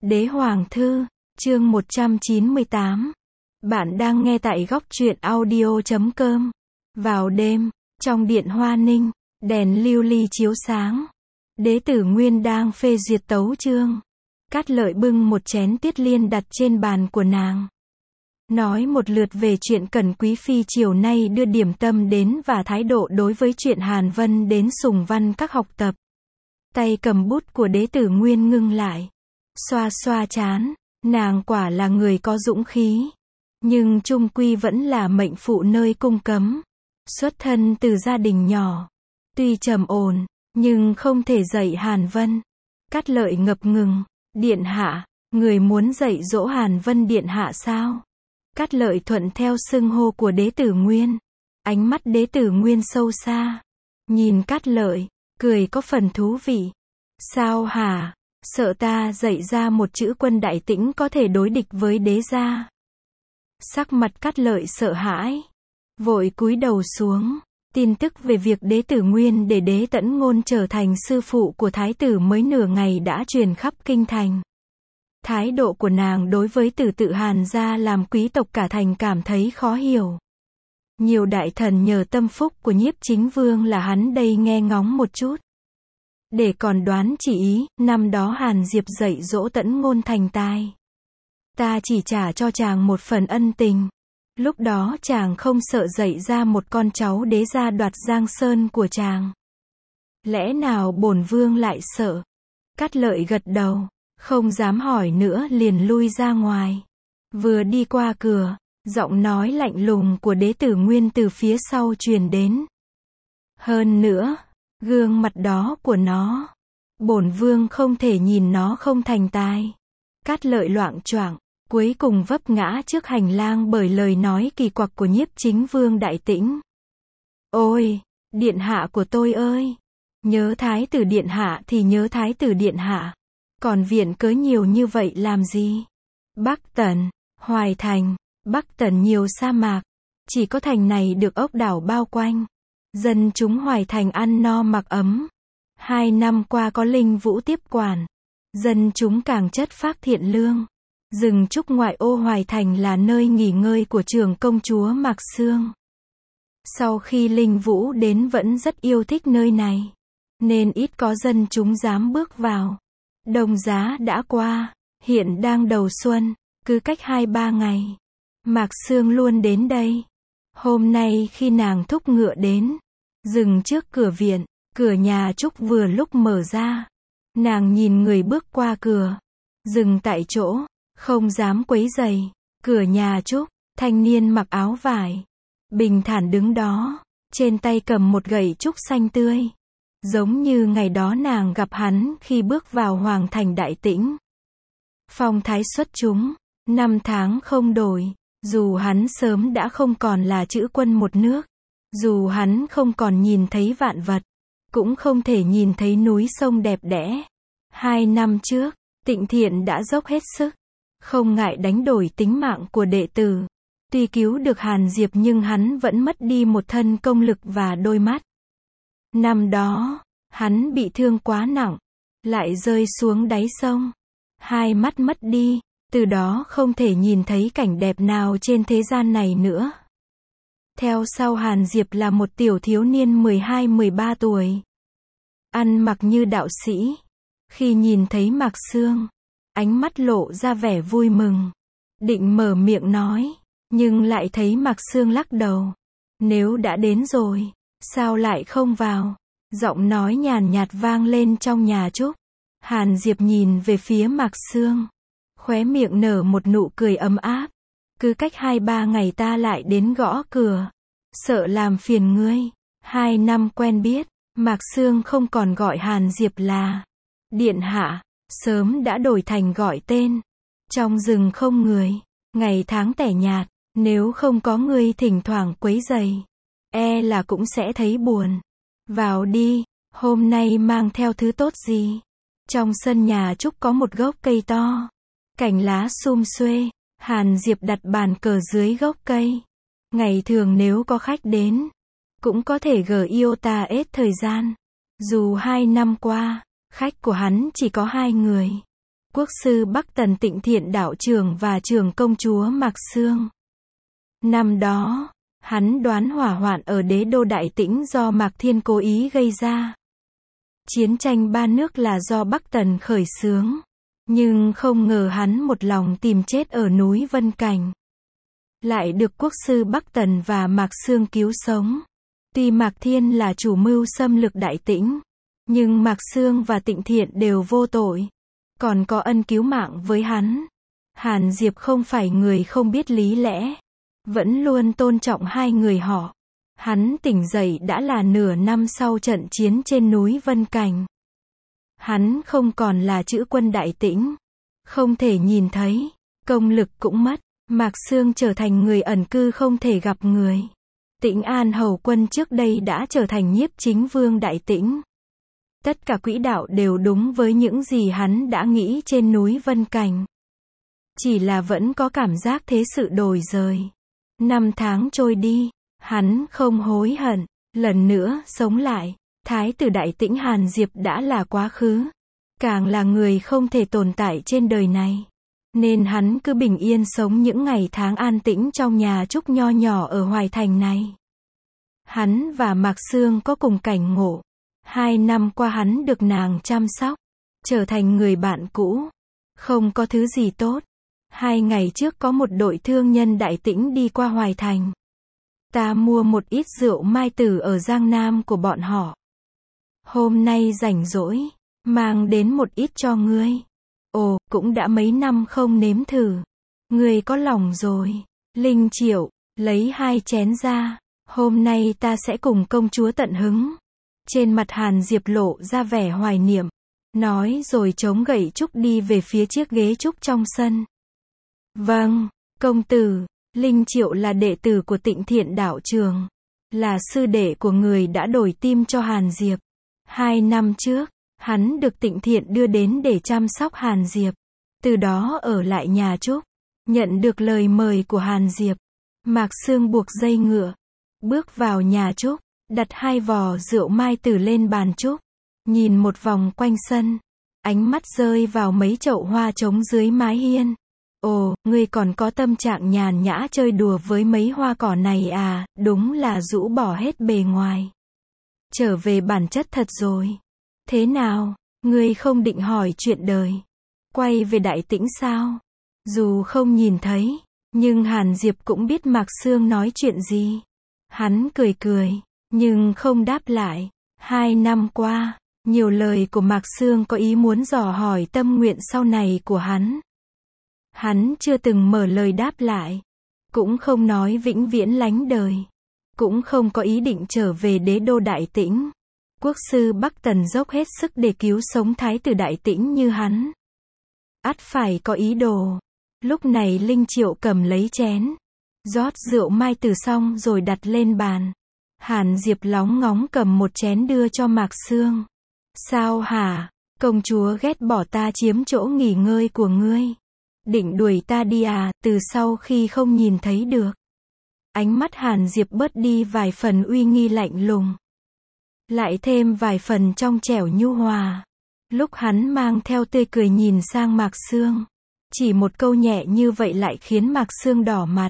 Đế Hoàng Thư, chương 198. Bạn đang nghe tại góc truyện audio.com. Vào đêm, trong điện Hoa Ninh, đèn lưu ly chiếu sáng. Đế tử Nguyên đang phê duyệt tấu chương. Cát Lợi bưng một chén tiết liên đặt trên bàn của nàng. Nói một lượt về chuyện Cẩn Quý Phi chiều nay đưa điểm tâm đến và thái độ đối với chuyện Hàn Vân đến Sùng Văn các học tập. Tay cầm bút của đế tử Nguyên ngưng lại. Xoa xoa trán, nàng quả là người có dũng khí. Nhưng chung quy vẫn là mệnh phụ nơi cung cấm. Xuất thân từ gia đình nhỏ. Tuy trầm ổn, nhưng không thể dạy Hàn Vân. Cát Lợi ngập ngừng, điện hạ, người muốn dạy dỗ Hàn Vân điện hạ sao? Cát Lợi thuận theo xưng hô của đế tử Nguyên. Ánh mắt đế tử Nguyên sâu xa. Nhìn Cát Lợi, cười có phần thú vị. Sao hả? Sợ ta dạy ra một chữ Quân Đại Tĩnh có thể đối địch với đế gia. Sắc mặt Cát Lợi sợ hãi. Vội cúi đầu xuống. Tin tức về việc đế tử Nguyên để đế Tẫn Ngôn trở thành sư phụ của thái tử mới nửa ngày đã truyền khắp kinh thành. Thái độ của nàng đối với tử tự Hàn gia làm quý tộc cả thành cảm thấy khó hiểu. Nhiều đại thần nhờ tâm phúc của Nhiếp Chính Vương là hắn đây nghe ngóng một chút. Để còn đoán chỉ ý, năm đó Hàn Diệp dạy dỗ Tẫn Ngôn thành tài. Ta chỉ trả cho chàng một phần ân tình. Lúc đó chàng không sợ dạy ra một con cháu đế gia đoạt Giang Sơn của chàng. Lẽ nào bổn vương lại sợ? Cát Lợi gật đầu, không dám hỏi nữa liền lui ra ngoài. Vừa đi qua cửa, giọng nói lạnh lùng của đế tử Nguyên từ phía sau truyền đến. Hơn nữa, gương mặt đó của nó, bổn vương không thể nhìn nó không thành tài. Cát Lợi loạng choạng, cuối cùng vấp ngã trước hành lang bởi lời nói kỳ quặc của Nhiếp Chính Vương Đại Tĩnh. Ôi, điện hạ của tôi ơi! Nhớ thái tử điện hạ thì nhớ thái tử điện hạ. Còn viện cớ nhiều như vậy làm gì? Bắc Tần, Hoài Thành, Bắc Tần nhiều sa mạc. Chỉ có thành này được ốc đảo bao quanh. Dân chúng Hoài Thành ăn no mặc ấm. 2 năm qua có Linh Vũ tiếp quản. Dân chúng càng chất phác thiện lương. Rừng trúc ngoại ô Hoài Thành là nơi nghỉ ngơi của trưởng công chúa Mạc Xương. Sau khi Linh Vũ đến vẫn rất yêu thích nơi này. Nên ít có dân chúng dám bước vào. Đông giá đã qua, hiện đang đầu xuân, cứ cách 2-3 ngày. Mạc Xương luôn đến đây. Hôm nay khi nàng thúc ngựa đến, dừng trước cửa viện, cửa nhà Trúc vừa lúc mở ra. Nàng nhìn người bước qua cửa, dừng tại chỗ, không dám quấy rầy. Cửa nhà Trúc, thanh niên mặc áo vải, bình thản đứng đó, trên tay cầm một gậy trúc xanh tươi. Giống như ngày đó nàng gặp hắn khi bước vào Hoàng thành Đại Tĩnh. Phong thái xuất chúng, 5 tháng không đổi, dù hắn sớm đã không còn là chữ quân một nước, dù hắn không còn nhìn thấy vạn vật, cũng không thể nhìn thấy núi sông đẹp đẽ. 2 năm trước, Tịnh Thiện đã dốc hết sức, không ngại đánh đổi tính mạng của đệ tử. Tuy cứu được Hàn Diệp nhưng hắn vẫn mất đi một thân công lực và đôi mắt. Năm đó, hắn bị thương quá nặng, lại rơi xuống đáy sông. 2 mắt mất đi, từ đó không thể nhìn thấy cảnh đẹp nào trên thế gian này nữa. Theo sau Hàn Diệp là một tiểu thiếu niên 12-13 tuổi. Ăn mặc như đạo sĩ. Khi nhìn thấy Mạc Xương, ánh mắt lộ ra vẻ vui mừng. Định mở miệng nói, nhưng lại thấy Mạc Xương lắc đầu. Nếu đã đến rồi, sao lại không vào? Giọng nói nhàn nhạt vang lên trong nhà Trúc. Hàn Diệp nhìn về phía Mạc Xương. Khóe miệng nở một nụ cười ấm áp. Cứ cách 2-3 ngày ta lại đến gõ cửa. Sợ làm phiền ngươi. 2 năm quen biết, Mạc Xương không còn gọi Hàn Diệp là điện hạ. Sớm đã đổi thành gọi tên. Trong rừng không người, ngày tháng tẻ nhạt. Nếu không có ngươi thỉnh thoảng quấy rầy, e là cũng sẽ thấy buồn. Vào đi, hôm nay mang theo thứ tốt gì? Trong sân nhà Trúc có một gốc cây to, cành lá sum xuê. Hàn Diệp đặt bàn cờ dưới gốc cây. Ngày thường nếu có khách đến, cũng có thể ta ết thời gian. Dù 2 năm qua, khách của hắn chỉ có 2 người. Quốc sư Bắc Tần Tịnh Thiện Đạo Trưởng và trưởng công chúa Mạc Xương. Năm đó, hắn đoán hỏa hoạn ở đế đô Đại Tĩnh do Mạc Thiên cố ý gây ra. Chiến tranh ba nước là do Bắc Tần khởi xướng. Nhưng không ngờ hắn một lòng tìm chết ở núi Vân Cảnh. Lại được quốc sư Bắc Tần và Mạc Xương cứu sống. Tuy Mạc Thiên là chủ mưu xâm lược Đại Tĩnh, nhưng Mạc Xương và Tịnh Thiện đều vô tội. Còn có ân cứu mạng với hắn. Hàn Diệp không phải người không biết lý lẽ. Vẫn luôn tôn trọng hai người họ. Hắn tỉnh dậy đã là nửa năm sau trận chiến trên núi Vân Cảnh. Hắn không còn là chữ quân Đại Tĩnh. Không thể nhìn thấy. Công lực cũng mất. Mạc Xương trở thành người ẩn cư không thể gặp người. Tĩnh An Hầu Quân trước đây đã trở thành nhiếp chính vương Đại Tĩnh. Tất cả quỹ đạo đều đúng với những gì hắn đã nghĩ trên núi Vân Cảnh. Chỉ là vẫn có cảm giác thế sự đổi dời. Năm tháng trôi đi, hắn không hối hận, lần nữa sống lại. Thái tử Đại Tĩnh Hàn Diệp đã là quá khứ. Càng là người không thể tồn tại trên đời này. Nên hắn cứ bình yên sống những ngày tháng an tĩnh trong nhà trúc nho nhỏ ở Hoài Thành này. Hắn và Mạc Xương có cùng cảnh ngộ. 2 năm qua hắn được nàng chăm sóc. Trở thành người bạn cũ. Không có thứ gì tốt. 2 ngày trước có một đội thương nhân Đại Tĩnh đi qua Hoài Thành. Ta mua một ít rượu mai tử ở Giang Nam của bọn họ. Hôm nay rảnh rỗi, mang đến một ít cho ngươi. Ồ, cũng đã mấy năm không nếm thử. Ngươi có lòng rồi. Linh Triệu, lấy 2 chén ra. Hôm nay ta sẽ cùng công chúa tận hứng. Trên mặt Hàn Diệp lộ ra vẻ hoài niệm. Nói rồi chống gậy trúc đi về phía chiếc ghế trúc trong sân. Vâng, công tử. Linh Triệu là đệ tử của Tịnh Thiện Đạo Trường. Là sư đệ của người đã đổi tim cho Hàn Diệp. 2 năm trước, hắn được Tịnh Thiện đưa đến để chăm sóc Hàn Diệp. Từ đó ở lại nhà trúc. Nhận được lời mời của Hàn Diệp. Mạc Xương buộc dây ngựa. Bước vào nhà trúc. Đặt 2 vò rượu mai tử lên bàn trúc. Nhìn một vòng quanh sân. Ánh mắt rơi vào mấy chậu hoa trống dưới mái hiên. Ồ, ngươi còn có tâm trạng nhàn nhã chơi đùa với mấy hoa cỏ này à, đúng là rũ bỏ hết bề ngoài. Trở về bản chất thật rồi. Thế nào, ngươi không định hỏi chuyện đời. Quay về Đại Tĩnh sao? Dù không nhìn thấy, nhưng Hàn Diệp cũng biết Mạc Xương nói chuyện gì. Hắn cười cười, nhưng không đáp lại. 2 năm qua, nhiều lời của Mạc Xương có ý muốn dò hỏi tâm nguyện sau này của hắn. Hắn chưa từng mở lời đáp lại. Cũng không nói vĩnh viễn lánh đời. Cũng không có ý định trở về đế đô Đại Tĩnh. Quốc sư Bắc Tần dốc hết sức để cứu sống thái tử Đại Tĩnh như hắn. Ắt phải có ý đồ. Lúc này Linh Triệu cầm lấy chén. Rót rượu mai tử xong rồi đặt lên bàn. Hàn Diệp lóng ngóng cầm một chén đưa cho Mạc Xương. Sao hả? Công chúa ghét bỏ ta chiếm chỗ nghỉ ngơi của ngươi. Định đuổi ta đi à, từ sau khi không nhìn thấy được. Ánh mắt Hàn Diệp bớt đi vài phần uy nghi lạnh lùng. Lại thêm vài phần trong trẻo nhu hòa. Lúc hắn mang theo tươi cười nhìn sang Mạc Xương. Chỉ một câu nhẹ như vậy lại khiến Mạc Xương đỏ mặt.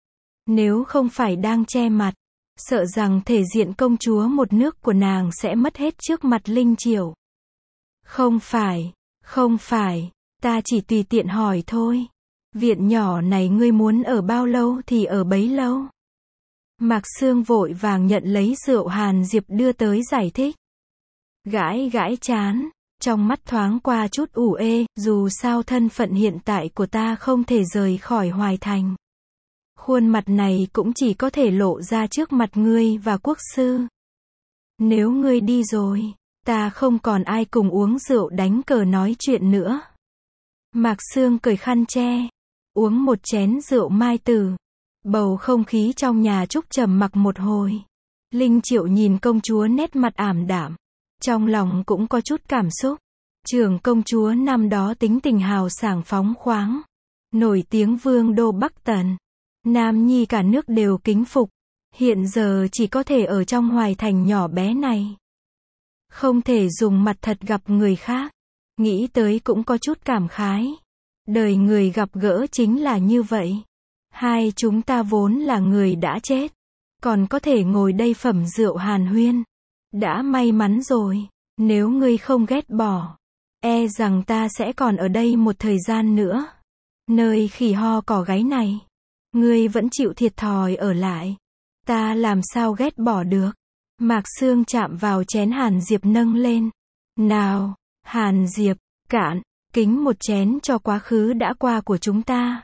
Nếu không phải đang che mặt, sợ rằng thể diện công chúa một nước của nàng sẽ mất hết trước mặt Linh Triệu. Không phải, ta chỉ tùy tiện hỏi thôi. Viện nhỏ này ngươi muốn ở bao lâu thì ở bấy lâu. Mạc Xương vội vàng nhận lấy rượu Hàn Diệp đưa tới giải thích. Gãi gãi trán, trong mắt thoáng qua chút ủ ê, dù sao thân phận hiện tại của ta không thể rời khỏi Hoài Thành. Khuôn mặt này cũng chỉ có thể lộ ra trước mặt ngươi và quốc sư. Nếu ngươi đi rồi, ta không còn ai cùng uống rượu đánh cờ nói chuyện nữa. Mạc Xương cởi khăn che, uống một chén rượu mai tử. Bầu không khí trong nhà trúc trầm mặc một hồi. Linh Triệu nhìn công chúa nét mặt ảm đạm. Trong lòng cũng có chút cảm xúc. Trưởng công chúa năm đó tính tình hào sảng phóng khoáng. Nổi tiếng vương đô Bắc Tần. Nam nhi cả nước đều kính phục. Hiện giờ chỉ có thể ở trong Hoài Thành nhỏ bé này. Không thể dùng mặt thật gặp người khác. Nghĩ tới cũng có chút cảm khái. Đời người gặp gỡ chính là như vậy. Hai chúng ta vốn là người đã chết. Còn có thể ngồi đây phẩm rượu hàn huyên. Đã may mắn rồi. Nếu ngươi không ghét bỏ, e rằng ta sẽ còn ở đây một thời gian nữa. Nơi khỉ ho cỏ gáy này. Ngươi vẫn chịu thiệt thòi ở lại. Ta làm sao ghét bỏ được. Mạc Sương chạm vào chén Hàn Diệp nâng lên. Nào, Hàn Diệp, cạn, kính một chén cho quá khứ đã qua của chúng ta.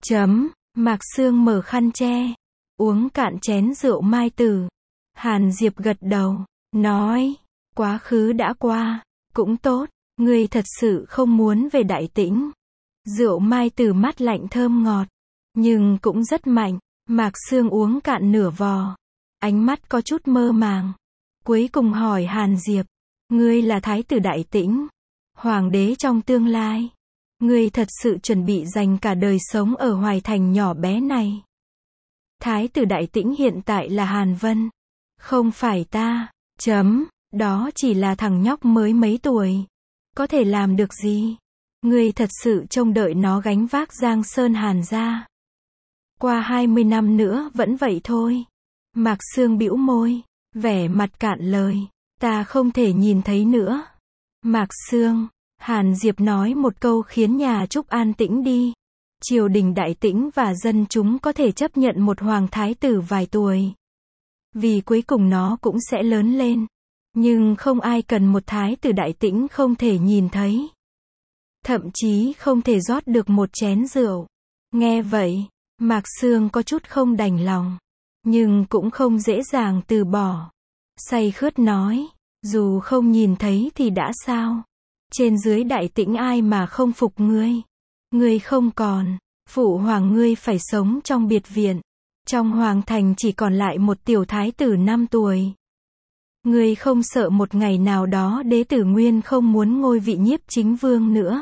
Mạc Sương mở khăn che. Uống cạn chén rượu mai tử. Hàn Diệp gật đầu, nói, quá khứ đã qua, cũng tốt, ngươi thật sự không muốn về Đại Tĩnh. Rượu mai tử mát lạnh thơm ngọt, nhưng cũng rất mạnh. Mạc Sương uống cạn nửa vò, ánh mắt có chút mơ màng. Cuối cùng hỏi Hàn Diệp, ngươi là thái tử Đại Tĩnh, hoàng đế trong tương lai. Ngươi thật sự chuẩn bị dành cả đời sống ở Hoài Thành nhỏ bé này. Thái tử Đại Tĩnh hiện tại là Hàn Vân. Không phải ta. Đó chỉ là thằng nhóc mới mấy tuổi. Có thể làm được gì? Ngươi thật sự trông đợi nó gánh vác Giang Sơn Hàn gia. Qua 20 năm nữa vẫn vậy thôi. Mạc Sương bĩu môi, vẻ mặt cạn lời. Ta không thể nhìn thấy nữa. Mạc Sương, Hàn Diệp nói một câu khiến nhà Trúc an tĩnh đi. Triều đình Đại Tĩnh và dân chúng có thể chấp nhận một hoàng thái tử vài tuổi. Vì cuối cùng nó cũng sẽ lớn lên. Nhưng không ai cần một thái tử Đại Tĩnh không thể nhìn thấy. Thậm chí không thể rót được một chén rượu. Nghe vậy, Mạc Sương có chút không đành lòng. Nhưng cũng không dễ dàng từ bỏ. Say khướt nói, dù không nhìn thấy thì đã sao? Trên dưới Đại Tĩnh ai mà không phục ngươi? Ngươi không còn, phụ hoàng ngươi phải sống trong biệt viện. Trong hoàng thành chỉ còn lại một tiểu thái tử 5 tuổi. Ngươi không sợ một ngày nào đó đế tử Nguyên không muốn ngôi vị nhiếp chính vương nữa.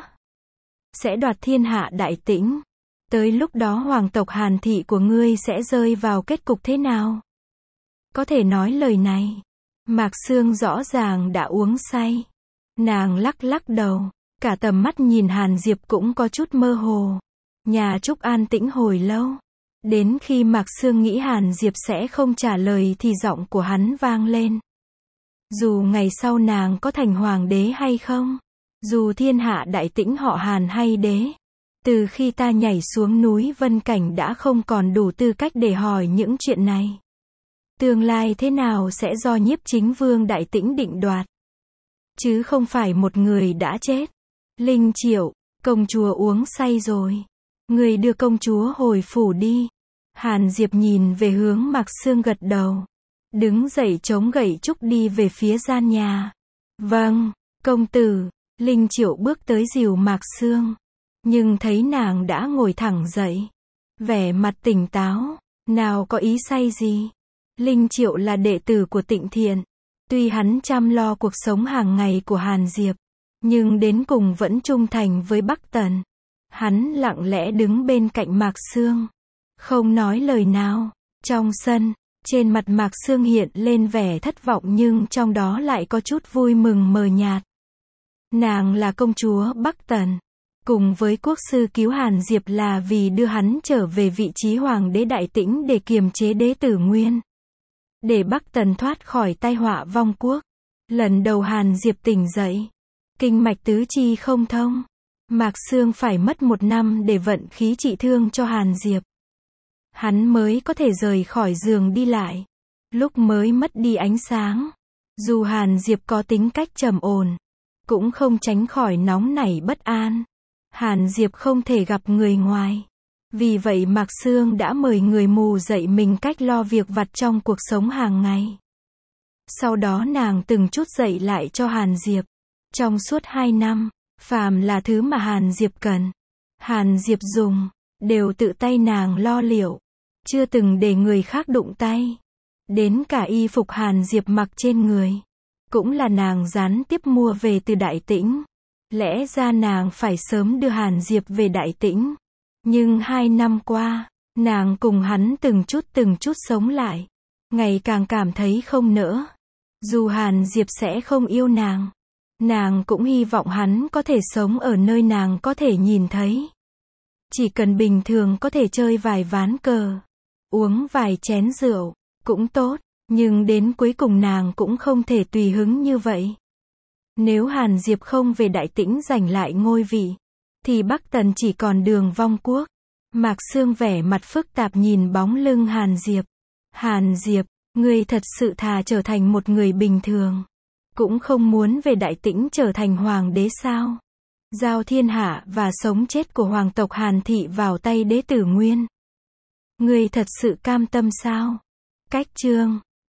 Sẽ đoạt thiên hạ Đại Tĩnh. Tới lúc đó hoàng tộc Hàn thị của ngươi sẽ rơi vào kết cục thế nào? Có thể nói lời này. Mạc Sương rõ ràng đã uống say. Nàng lắc lắc đầu. Cả tầm mắt nhìn Hàn Diệp cũng có chút mơ hồ. Nhà Trúc an tĩnh hồi lâu. Đến khi Mạc Sương nghĩ Hàn Diệp sẽ không trả lời thì giọng của hắn vang lên. Dù ngày sau nàng có thành hoàng đế hay không, dù thiên hạ Đại Tĩnh họ Hàn hay đế, từ khi ta nhảy xuống núi Vân Cảnh đã không còn đủ tư cách để hỏi những chuyện này. Tương lai thế nào sẽ do nhiếp chính vương Đại Tĩnh định đoạt, chứ không phải một người đã chết. Linh Triệu, công chúa uống say rồi. Người đưa công chúa hồi phủ đi. Hàn Diệp nhìn về hướng Mạc Sương gật đầu. Đứng dậy chống gậy trúc đi về phía gian nhà. Vâng, công tử. Linh Triệu bước tới dìu Mạc Sương. Nhưng thấy nàng đã ngồi thẳng dậy. Vẻ mặt tỉnh táo. Nào có ý say gì. Linh Triệu là đệ tử của Tịnh Thiện. Tuy hắn chăm lo cuộc sống hàng ngày của Hàn Diệp, nhưng đến cùng vẫn trung thành với Bắc Tần. Hắn lặng lẽ đứng bên cạnh Mạc Sương, không nói lời nào. Trong sân, trên mặt Mạc Sương hiện lên vẻ thất vọng nhưng trong đó lại có chút vui mừng mờ nhạt. Nàng là công chúa Bắc Tần, cùng với quốc sư cứu Hàn Diệp là vì đưa hắn trở về vị trí hoàng đế Đại Tĩnh để kiềm chế đế tử Nguyên. Để Bắc Tần thoát khỏi tai họa vong quốc. Lần đầu Hàn Diệp tỉnh dậy, kinh mạch tứ chi không thông. Mạc Sương phải mất 1 năm để vận khí trị thương cho Hàn Diệp. Hắn mới có thể rời khỏi giường đi lại. Lúc mới mất đi ánh sáng, dù Hàn Diệp có tính cách trầm ổn, cũng không tránh khỏi nóng nảy bất an. Hàn Diệp không thể gặp người ngoài. Vì vậy Mạc Sương đã mời người mù dạy mình cách lo việc vặt trong cuộc sống hàng ngày. Sau đó nàng từng chút dạy lại cho Hàn Diệp. Trong suốt 2 năm, phàm là thứ mà Hàn Diệp cần, Hàn Diệp dùng, đều tự tay nàng lo liệu. Chưa từng để người khác đụng tay. Đến cả y phục Hàn Diệp mặc trên người, cũng là nàng gián tiếp mua về từ Đại Tĩnh. Lẽ ra nàng phải sớm đưa Hàn Diệp về Đại Tĩnh. Nhưng 2 năm qua, nàng cùng hắn từng chút sống lại. Ngày càng cảm thấy không nỡ. Dù Hàn Diệp sẽ không yêu nàng, Nàng cũng hy vọng hắn có thể sống ở nơi nàng có thể nhìn thấy. Chỉ cần bình thường có thể chơi vài ván cờ, uống vài chén rượu, cũng tốt, nhưng đến cuối cùng nàng cũng không thể tùy hứng như vậy. Nếu Hàn Diệp không về Đại Tĩnh giành lại ngôi vị, thì Bắc Tần chỉ còn đường vong quốc. Mạc Xương vẻ mặt phức tạp nhìn bóng lưng Hàn Diệp. Hàn Diệp, ngươi thật sự thà trở thành một người bình thường, cũng không muốn về Đại Tĩnh trở thành hoàng đế sao? Giao thiên hạ và sống chết của hoàng tộc Hàn Thị vào tay đế tử Nguyên. Ngươi thật sự cam tâm sao? Cách chương